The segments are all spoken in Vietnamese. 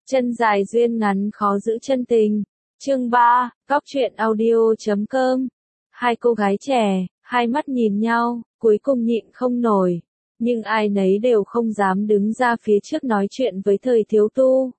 Chân dài duyên ngắn khó giữ chân tình. Chương 3, Góc truyện audio.com. Hai cô gái trẻ, hai mắt nhìn nhau, cuối cùng nhịn không nổi. Nhưng ai nấy đều không dám đứng ra phía trước nói chuyện với Thời Thiếu Tu.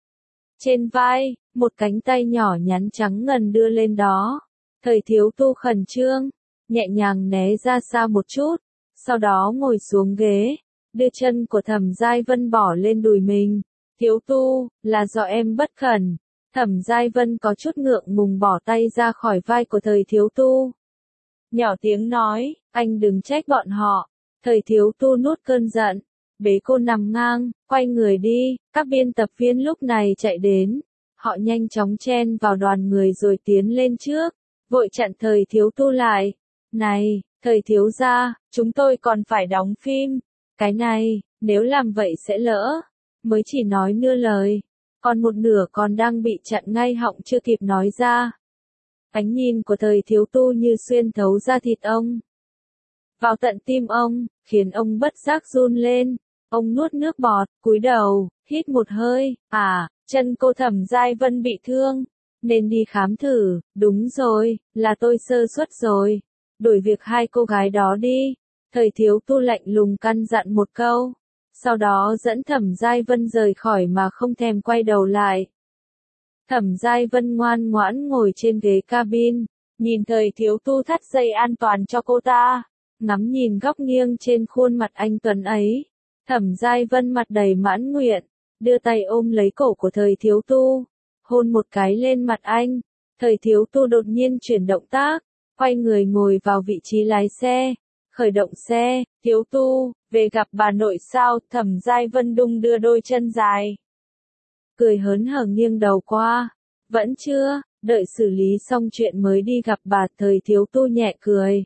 Trên vai, một cánh tay nhỏ nhắn trắng ngần đưa lên đó. Thời Thiếu Tu khẩn trương, nhẹ nhàng né ra xa một chút, sau đó ngồi xuống ghế, đưa chân của Thẩm Giai Vân bỏ lên đùi mình. Thiếu Tu, là do em bất cẩn. Thẩm Giai Vân có chút ngượng ngùng bỏ tay ra khỏi vai của Thời Thiếu Tu. Nhỏ tiếng nói, anh đừng trách bọn họ. Thời Thiếu Tu nuốt cơn giận, bế cô nằm ngang, quay người đi. Các biên tập viên lúc này chạy đến. Họ nhanh chóng chen vào đoàn người rồi tiến lên trước, vội chặn Thời Thiếu Tu lại. Này, Thời Thiếu gia, chúng tôi còn phải đóng phim. Cái này, nếu làm vậy sẽ lỡ. Mới chỉ nói nửa lời, còn một nửa còn đang bị chặn ngay họng chưa kịp nói ra. Ánh nhìn của Thời Thiếu Tu như xuyên thấu ra thịt ông, vào tận tim ông, khiến ông bất giác run lên. Ông nuốt nước bọt, cúi đầu, hít một hơi. Chân cô Thẩm Giai Vân bị thương, nên đi khám thử. Đúng rồi, là tôi sơ suất rồi. Đổi việc hai cô gái đó đi. Thời Thiếu Tu lạnh lùng căn dặn một câu. Sau đó dẫn Thẩm Giai Vân rời khỏi mà không thèm quay đầu lại. Thẩm Giai Vân ngoan ngoãn ngồi trên ghế cabin, nhìn Thời Thiếu Tu thắt dây an toàn cho cô ta, ngắm nhìn góc nghiêng trên khuôn mặt anh tuấn ấy. Thẩm Giai Vân mặt đầy mãn nguyện, đưa tay ôm lấy cổ của Thời Thiếu Tu, hôn một cái lên mặt anh. Thời Thiếu Tu đột nhiên chuyển động tác, quay người ngồi vào vị trí lái xe. Khởi động xe. Thiếu Tu, về gặp bà nội sao? Thẩm Giai Vân đung đưa đôi chân dài, cười hớn hở nghiêng đầu qua. Vẫn chưa, đợi xử lý xong chuyện mới đi gặp bà. Thời Thiếu Tu nhẹ cười,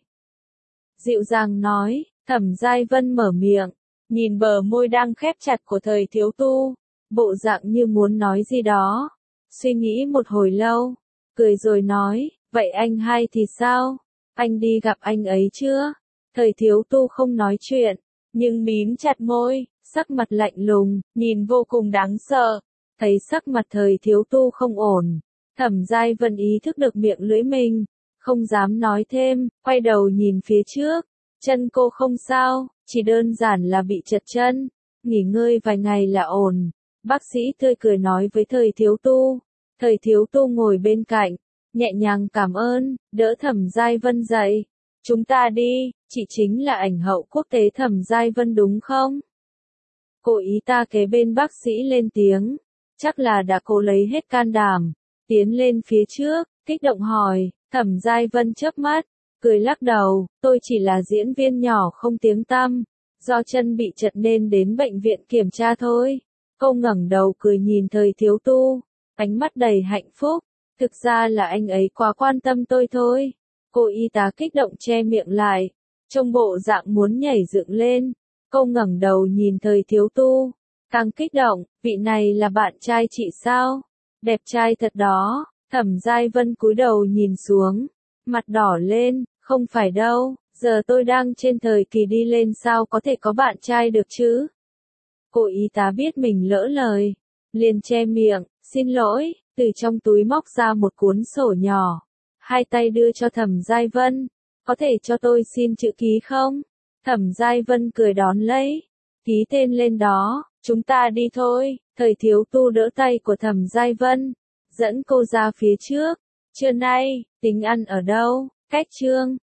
dịu dàng nói. Thẩm Giai Vân mở miệng, nhìn bờ môi đang khép chặt của Thời Thiếu Tu, bộ dạng như muốn nói gì đó. Suy nghĩ một hồi lâu, cười rồi nói, vậy anh hai thì sao? Anh đi gặp anh ấy chưa? Thời Thiếu Tu không nói chuyện, nhưng mím chặt môi, sắc mặt lạnh lùng, nhìn vô cùng đáng sợ. Thấy sắc mặt Thời Thiếu Tu không ổn, Thẩm Giai Vân ý thức được miệng lưỡi mình, không dám nói thêm, quay đầu nhìn phía trước. Chân cô không sao, chỉ đơn giản là bị trật chân, nghỉ ngơi vài ngày là ổn. Bác sĩ tươi cười nói với Thời Thiếu Tu. Thời Thiếu Tu ngồi bên cạnh, nhẹ nhàng cảm ơn, đỡ Thẩm Giai Vân dậy. Chúng ta đi, chị chính là ảnh hậu quốc tế Thẩm Giai Vân đúng không? Cô ý ta kế bên bác sĩ lên tiếng, chắc là đã cố lấy hết can đảm, tiến lên phía trước, kích động hỏi. Thẩm Giai Vân chớp mắt, cười lắc đầu, tôi chỉ là diễn viên nhỏ không tiếng tăm, do chân bị trật nên đến bệnh viện kiểm tra thôi. Cô ngẩng đầu cười nhìn Thời Thiếu Tu, ánh mắt đầy hạnh phúc, thực ra là anh ấy quá quan tâm tôi thôi. Cô y tá kích động che miệng lại, trông bộ dạng muốn nhảy dựng lên. Cô ngẩng đầu nhìn Thời Thiếu Tu, càng kích động, vị này là bạn trai chị sao? Đẹp trai thật đó. Thẩm Giai Vân cúi đầu nhìn xuống, mặt đỏ lên, không phải đâu, giờ tôi đang trên thời kỳ đi lên sao có thể có bạn trai được chứ? Cô y tá biết mình lỡ lời, liền che miệng, xin lỗi, từ trong túi móc ra một cuốn sổ nhỏ. Hai tay đưa cho Thẩm Giai Vân, có thể cho tôi xin chữ ký không? Thẩm Giai Vân cười đón lấy, ký tên lên đó. Chúng ta đi thôi. Thời Thiếu Tu đỡ tay của Thẩm Giai Vân, dẫn cô ra phía trước. Trưa nay, tính ăn ở đâu? Cách Trương,